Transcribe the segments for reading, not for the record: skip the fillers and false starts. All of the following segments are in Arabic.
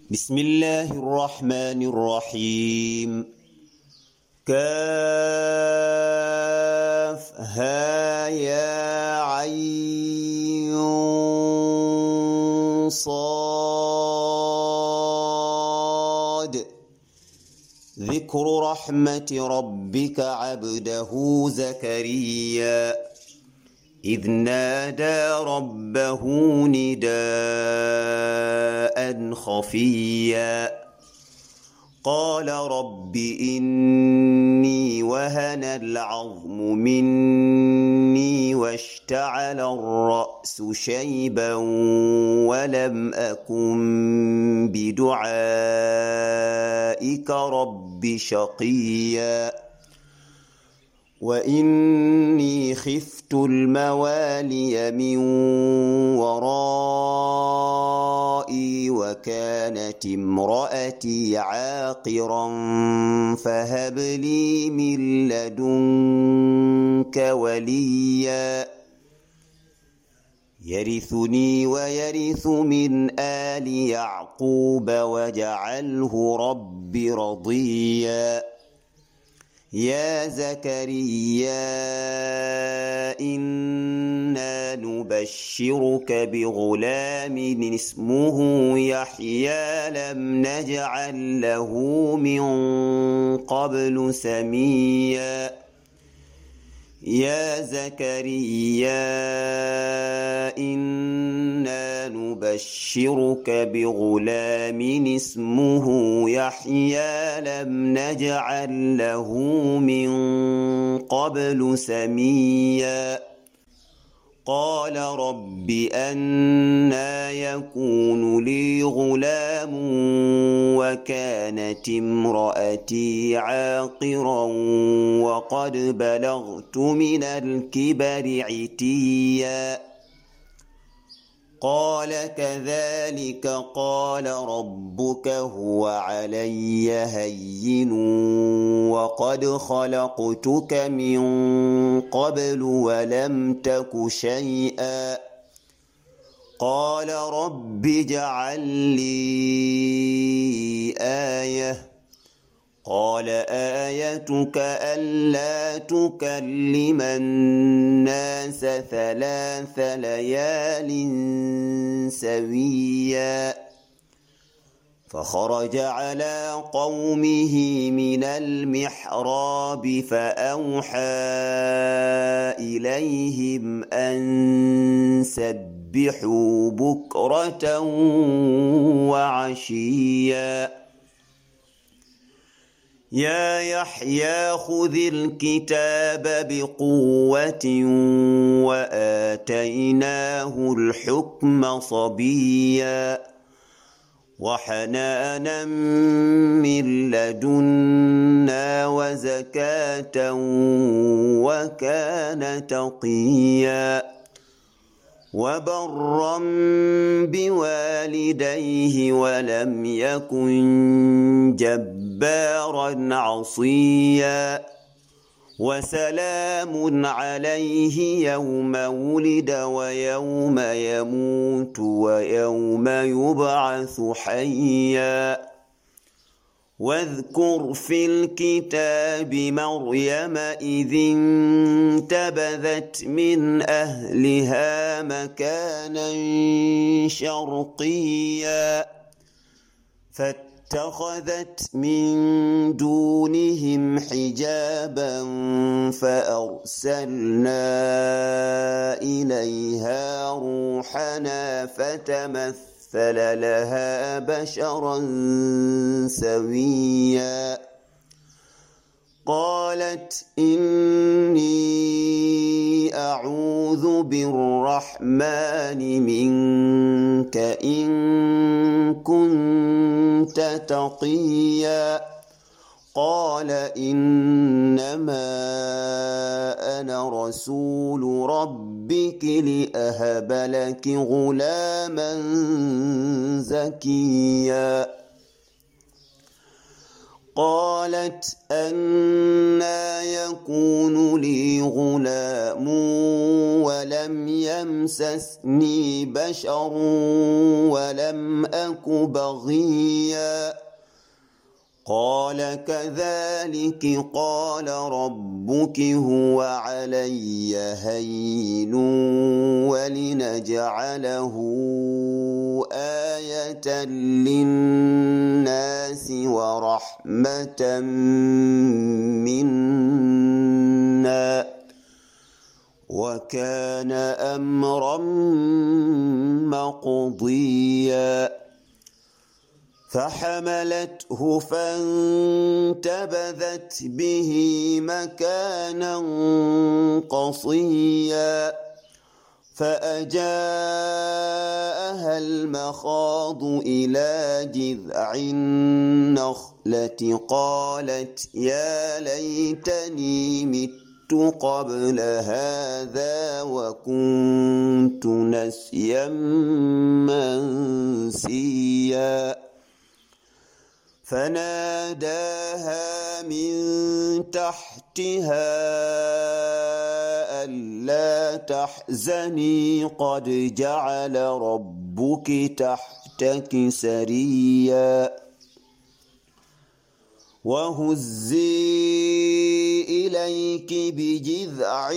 بسم الله الرحمن الرحيم. كافها يا عين صاد. ذكر رحمة ربك عبده زكريا إذ نادى ربه نداء خفيا قال رب إني وهن العظم مني واشتعل الرأس شيبا ولم أكن بدعائك رب شقيا وإني خفت الموالي من ورائي وكانت امرأتي عاقرا فهب لي من لدنك وليا يرثني ويرث من آل يعقوب واجعله رب رضيا يا زكريا إنا نبشرك بغلام اسمه يحيى لم نجعل له من قبل سميا يا زكريا إنا نبشرك بغلام اسمه يحيى لم نجعل له من قبل سميا قال رب أنى يكون لي غلام وكانت امرأتي عاقرا وقد بلغت من الكبر عتيا قال كذلك قال ربك هو علي هين وقد خلقتك من قبل ولم تك شيئا قال رب اجعل لي آية قال آيتك ألا تكلم الناس 3 ليال سويا فخرج على قومه من المحراب فأوحى إليهم أن سبحوا بكرة وعشيا يا يحيى خذ الكتاب بقوة وآتيناه الحكم صبيا وحنانا من لدنا وزكاة وكان تقيا وبرا بوالديه ولم يكن جبارا عصيا وسلام عليه يوم ولد ويوم يموت ويوم يبعث حيا واذكر في الكتاب مريم إذ انتبذت من أهلها مكانا شرقيا فاتخذت من دونهم حجابا فأرسلنا إليها روحنا فتمثل لها بشرا سويا قالت إني أعوذ بالرحمن منك إن كنت تقيا قال إنما أنا رسول ربك لأهب لك غلاما زكيا قالت أنى يكون لي غلام ولم يمسسني بشر ولم أك بغيا قال كذلك قال ربك هو علي هين ولنجعله آية للناس ورحمة منا وكان أمرا مقضيا فحملته فانتبذت به مكانا قصيا فأجاءها المخاض إلى جذع النخلة قالت يا ليتني مت قبل هذا وكنت نسيا منسيا فناداها من تحتها ألا تحزني قد جعل ربك تحتك سريا وهزي إليك بجذع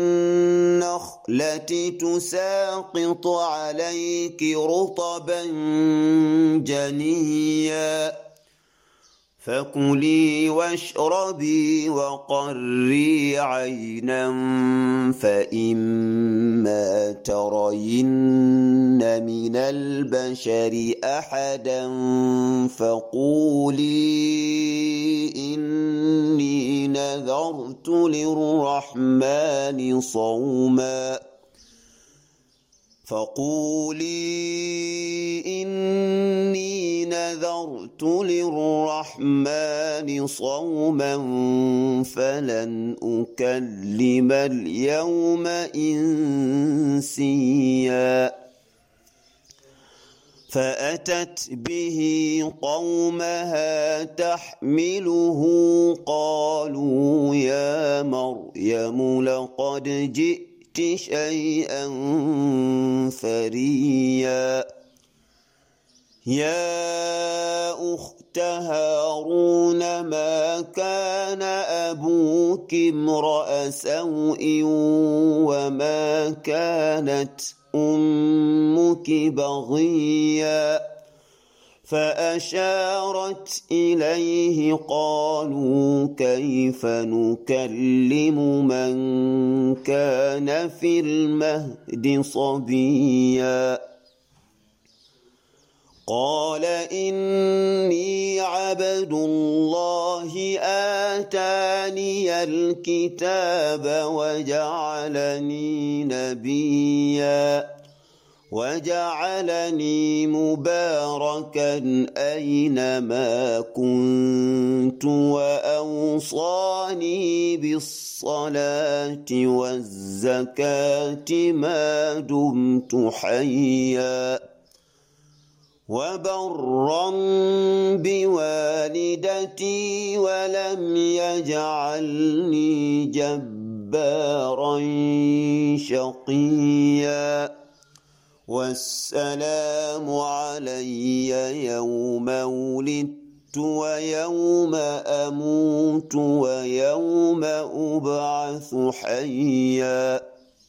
النخلة تساقط عليك رطبا جنيا فكلي واشربي وقري عينا فإما ترين من البشر أحدا فقولي إني نذرت للرحمن صوما فلن أكلم اليوم إنسيا فأتت به قومها تحمله قالوا يا مريم لقد جئت شيئا فريا يا أخت هارون ما كان أبوك امرأ سوء وما كانت أمك بغيا فأشارت إليه قالوا كيف نكلم من كان في المهد صبيا قال إني عبد الله آتاني الكتاب وجعلني نبيا وجعلني مباركا أينما كنت وأوصاني بالصلاة والزكاة ما دمت حيا وبرا بوالدتي ولم يجعلني جبارا شقيا والسلام علي يوم ولدت ويوم أموت ويوم أبعث حيا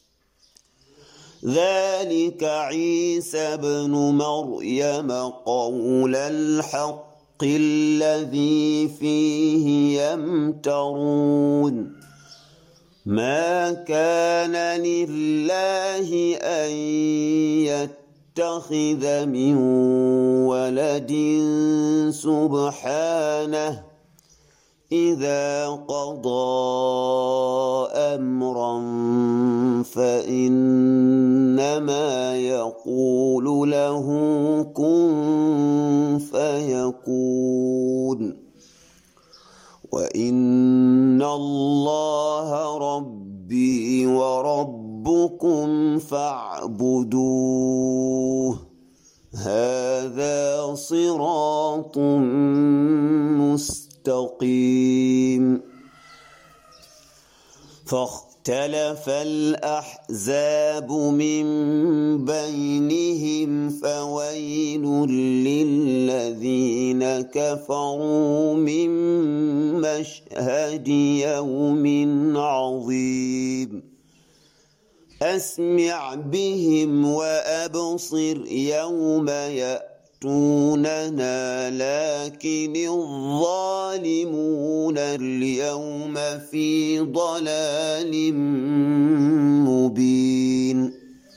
ذلك عيسى ابن مريم قول الحق الذي فيه يمترون ما كان لله أن يتخذ من ولد سبحانه إذا قضى أمرا فإنما يقول له كن فيكون وإن الله ربي وربكم فاعبدوه هذا صراط مستقيم مستقيم فاختلف الأحزاب من بينهم فويل للذين كفروا من مشهد يوم عظيم أسمع بهم وأبصر يوم يأتوننا لكن الظالمون اليوم في ضلال مبين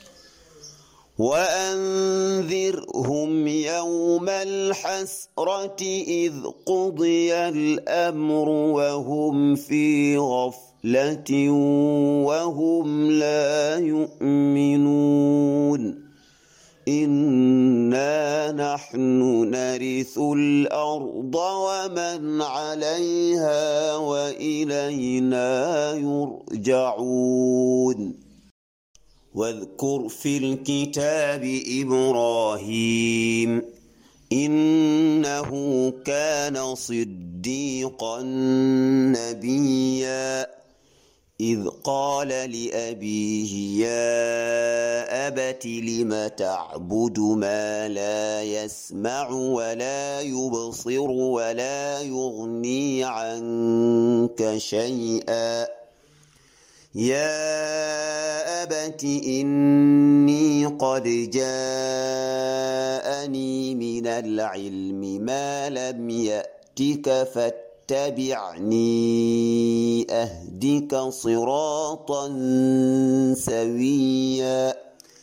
وأنذرهم يوم الحسرة إذ قضي الأمر وهم في غفلة وهم لا يؤمنون إنا نحن نرث الأرض ومن عليها وإلينا يرجعون واذكر في الكتاب إبراهيم إنه كان صديقا نبيا إذ قال لأبيه يا أبت لم تعبد ما لا يسمع ولا يبصر ولا يغني عنك شيئا يا أبت إني قد جاءني من العلم ما لم يأتك فاتبعني أهدك صراطا سويا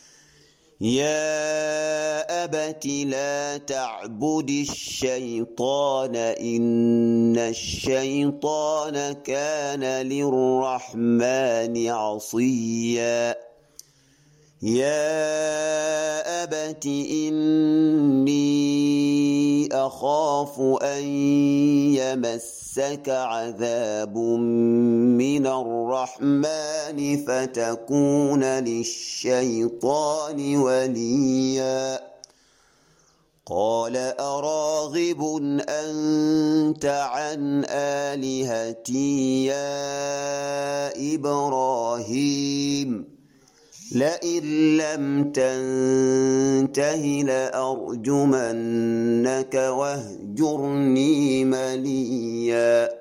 يا أبت لا تعبد الشيطان إن الشيطان كان للرحمن عصيا يا أبت إني أخاف أن يمسك عذاب من الرحمن فتكون للشيطان وليا قال أراغب أنت عن آلهتي يا إبراهيم لئن لم تنته لأرجمنك واهجرني مليا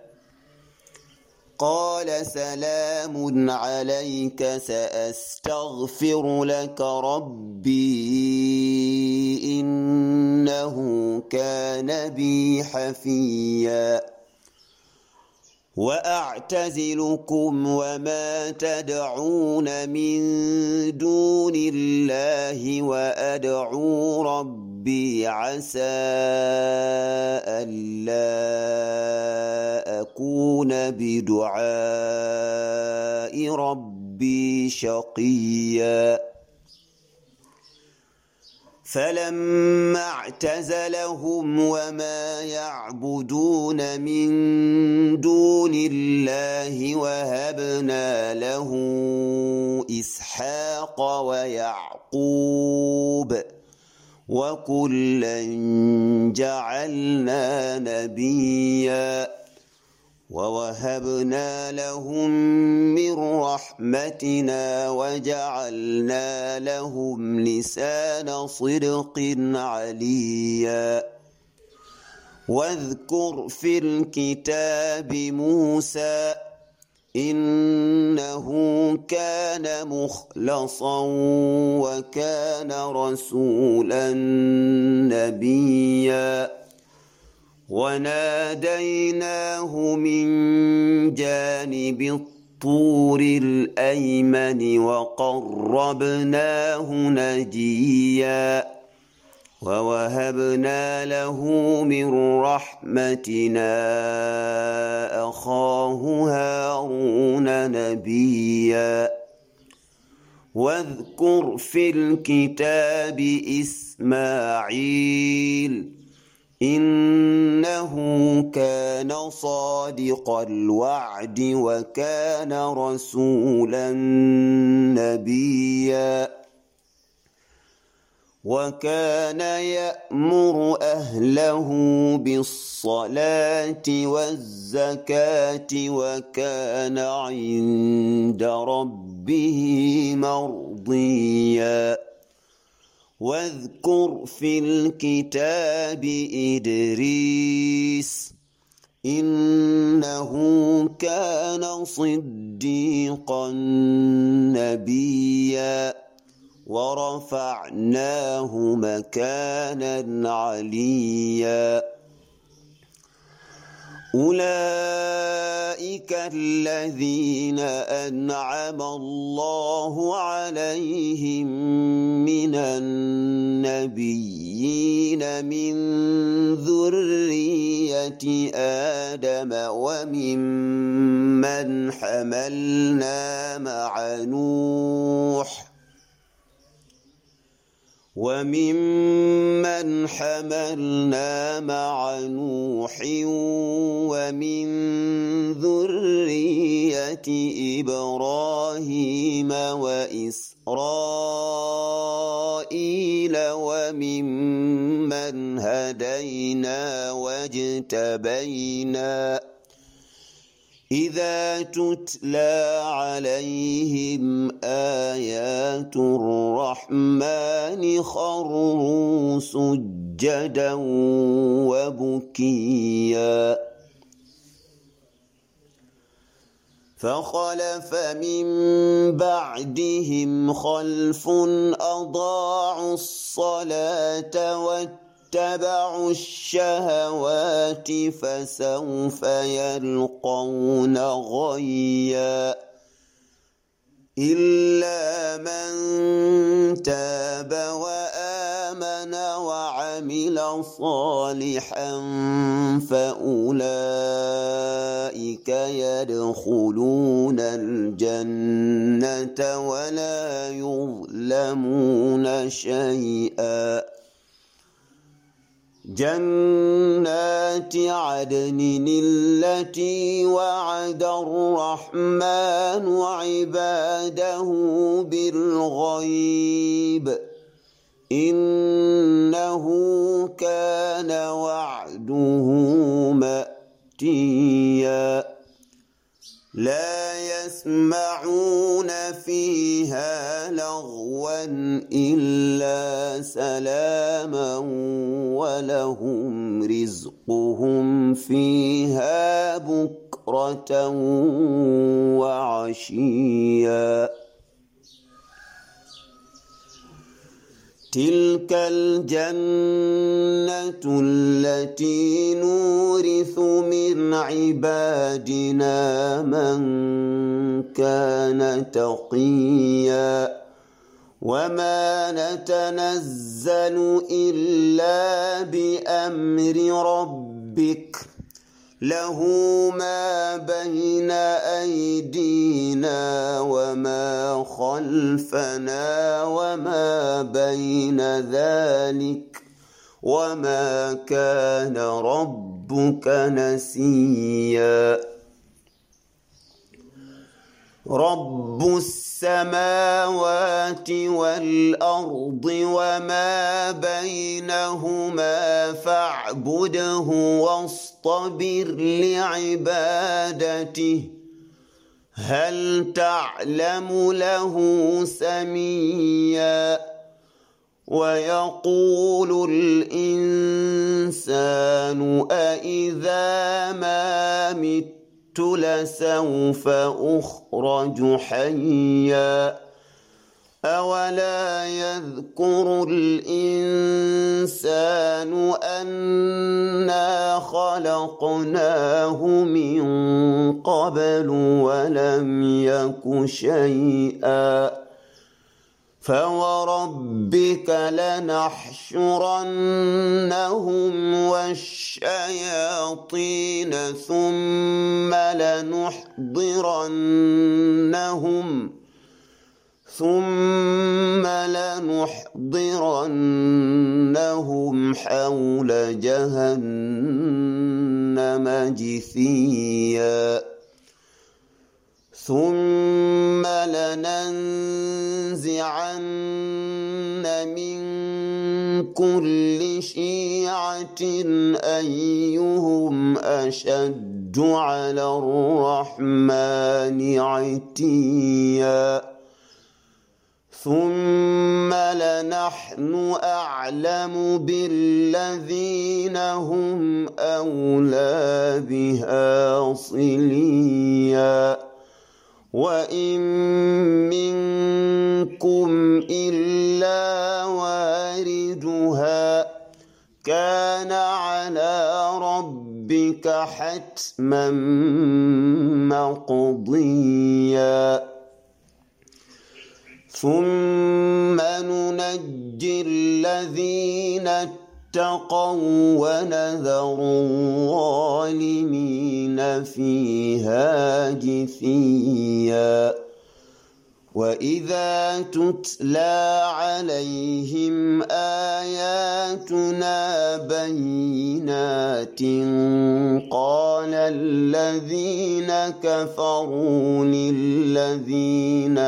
قال سلام عليك سأستغفر لك ربي إنه كان بي حفيا وأعتزلكم وما تدعون من دون الله وأدعو ربي عسى ألا أكون بدعاء ربي شقيا فلما اعتزلهم وما يعبدون من دون الله وهبنا له إسحاق ويعقوب وكلا جعلنا نبيا ووهبنا لهم من رحمتنا وجعلنا لهم لسان صدق عليا واذكر في الكتاب موسى إنه كان مخلصا وكان رسولا نبيا وناديناه من جانب الطور الأيمن وقربناه نجيا ووهبنا له من رحمتنا أخاه هارون نبيا واذكر في الكتاب إسماعيل إنه كان صادق الوعد وكان رسولا نبيا وكان يأمر أهله بالصلاة والزكاة وكان عند ربه مرضيا واذكر في الكتاب إدريس إنه كان صديقا نبيا ورفعناه مكانا عليا أولئك الذين أنعم الله عليهم من النبيين من ذرية آدم وممن حملنا مع نوح ومن ذرية إبراهيم وإسرائيل وممن هدينا واجتبينا إذا تتلى عليهم آيات الرحمن خروا سجدا وبكيا فخلف من بعدهم خلف أضاعوا الصلاة واتبعوا الشهوات فسوف يلقون غيا إلا من تاب وآمن وعمل صالحا فأولئك يدخلون الجنة ولا يظلمون شيئا جنات عدن التي وعد الرحمن عباده بالغيب إنه كان وعده مأتيا لا يسمعون فيها لغوا إلا سلاما ولهم رزقهم فيها بكرة وعشيا تلك الجنة التي نورث من عبادنا من كان تقيا وما نتنزل إلا بأمر ربك له ما بين أيدينا وما خلفنا وما بين ذلك وما كان ربك نسيا رب السماوات والأرض وما بينهما فاعبده واصطبر لعبادته هل تعلم له سميا ويقول الإنسان أإذا ما مت لسوف أخرج حيا أولا يذكر الإنسان أنا خلقناه من قبل ولم يك شيئا فوربك لنحشرنهم والشياطين ثم لنحضرنهم حول جهنم جثيا ثم لننزعن من كل شيعة أيهم أشد على الرحمن عتيا ثم لنحن أعلم بالذين هم أولى بها صليا وإن منكم إلا واردها كان على ربك حتما مقضيا ثم ننجي الذين اتقوا ونذر الظالمين فيها جثيا وإذا تتلى عليهم آياتنا بينات قال الذين كفروا للذين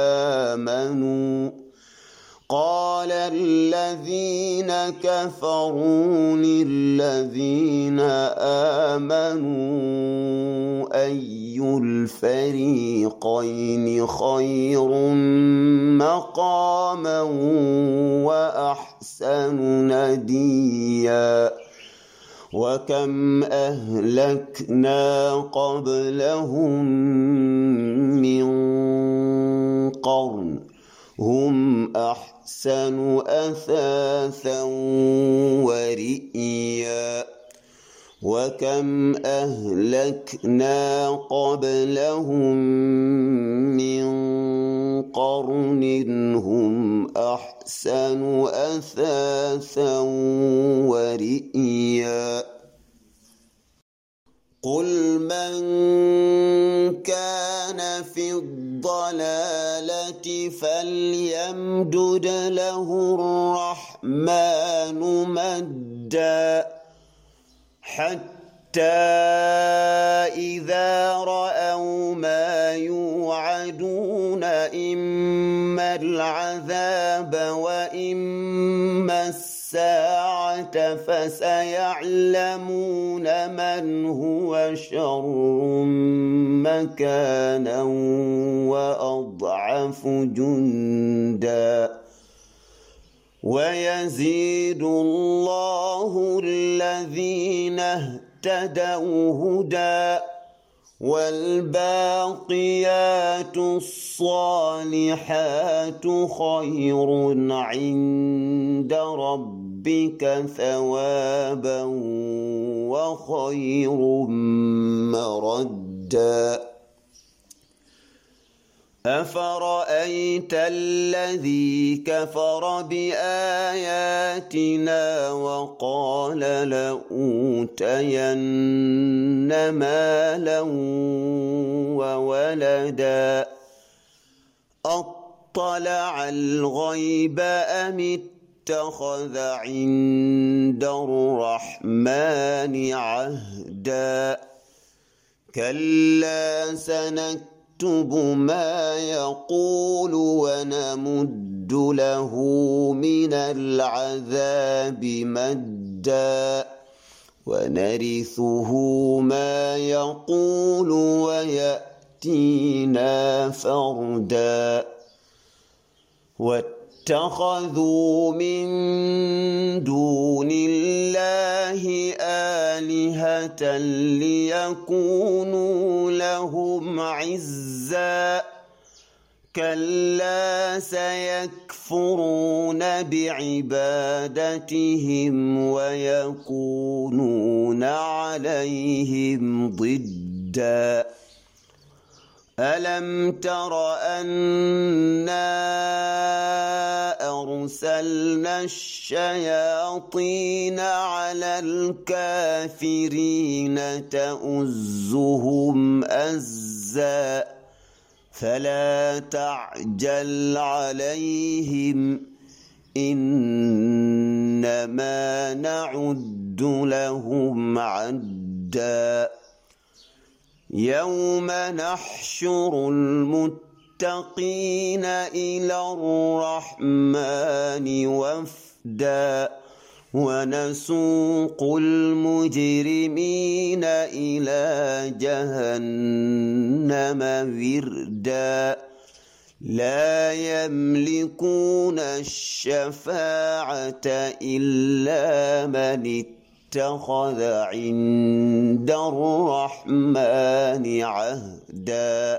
آمنوا أي الفريقين خير مقاما وأحسن نديا وكم أهلكنا قبلهم من قرن هم أحسن أثاثا ورئيا وكم أهلكنا قبلهم من قرن هم أحسن أثاثا ورئيا قل من كان في الضلالة فليمدد له الرحمن مدا حتى إذا رأوا ما يوعدون إما العذاب وإما الساعة فسيعلمون من هو شر مكانا وأضعف جندا ويزيد الله الذين اهتدوا هدى والباقيات الصالحات خير عند ربك ثوابا وخير مردا أفرأيت الذي كفر بآياتنا وقال لأوتين مالا وولدا أطلع الغيب أم اتخذ عند الرحمن عهدا كلا سنكتب ما يقول ونمد له من العذاب مدا ونرثه ما يقول ويأتينا فردا واتخذوا من دون الله آلهة ليكونوا لهم عزا كلا سيكفرون بعبادتهم ويكونون عليهم ضدا ألم تر أنا أرسلنا الشياطين على الكافرين تؤزهم أزا فلا تعجل عليهم إنما نعد لهم عدا يوم نحشر المتقين إلى الرحمن وفدا ونسوق المجرمين إلى جهنم وردا لا يملكون الشفاعة إلا من اتخذ عند الرحمن عهدا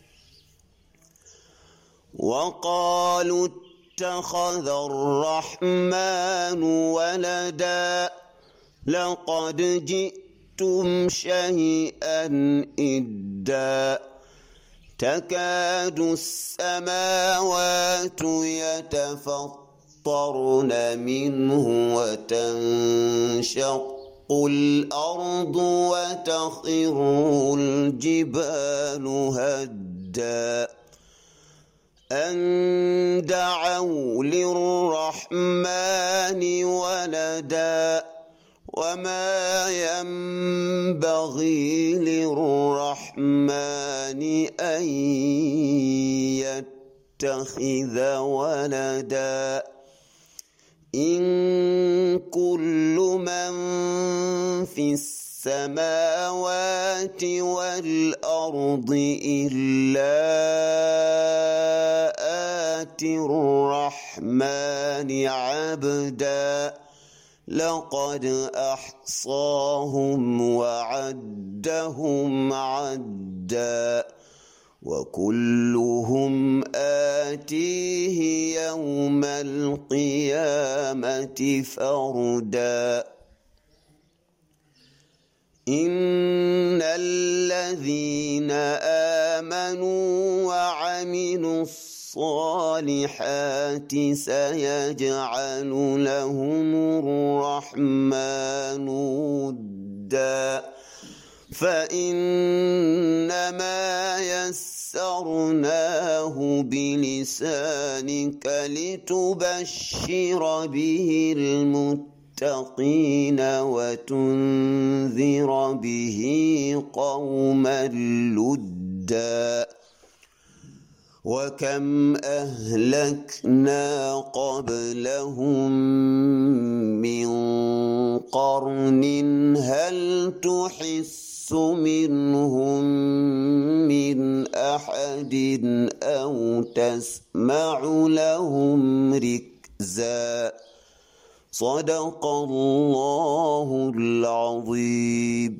وقالوا اتخذ الرحمن ولدا لقد جئتم شيئا إدا تكاد السماوات يتفطرن منه وتنشق الأرض وتخر الجبال هدا أن دعوا للرحمن ولدا وما ينبغي للرحمن أن يتخذ ولدا إن كل من في السماوات والأرض إلا آتي الرحمن عبدا لقد أحصاهم وعدهم عدا وكلهم آتيه يوم القيامة فردا إن الذين آمنوا وعملوا الصالحات سيجعل لهم الرحمن ودا فإنما يسرناه بلسانك لتبشر به المتقين وتنذر به قوما لدا وكم أهلكنا قبلهم من قرن هل تحس منهم من أحد أو تسمع لهم ركزا صدق الله العظيم.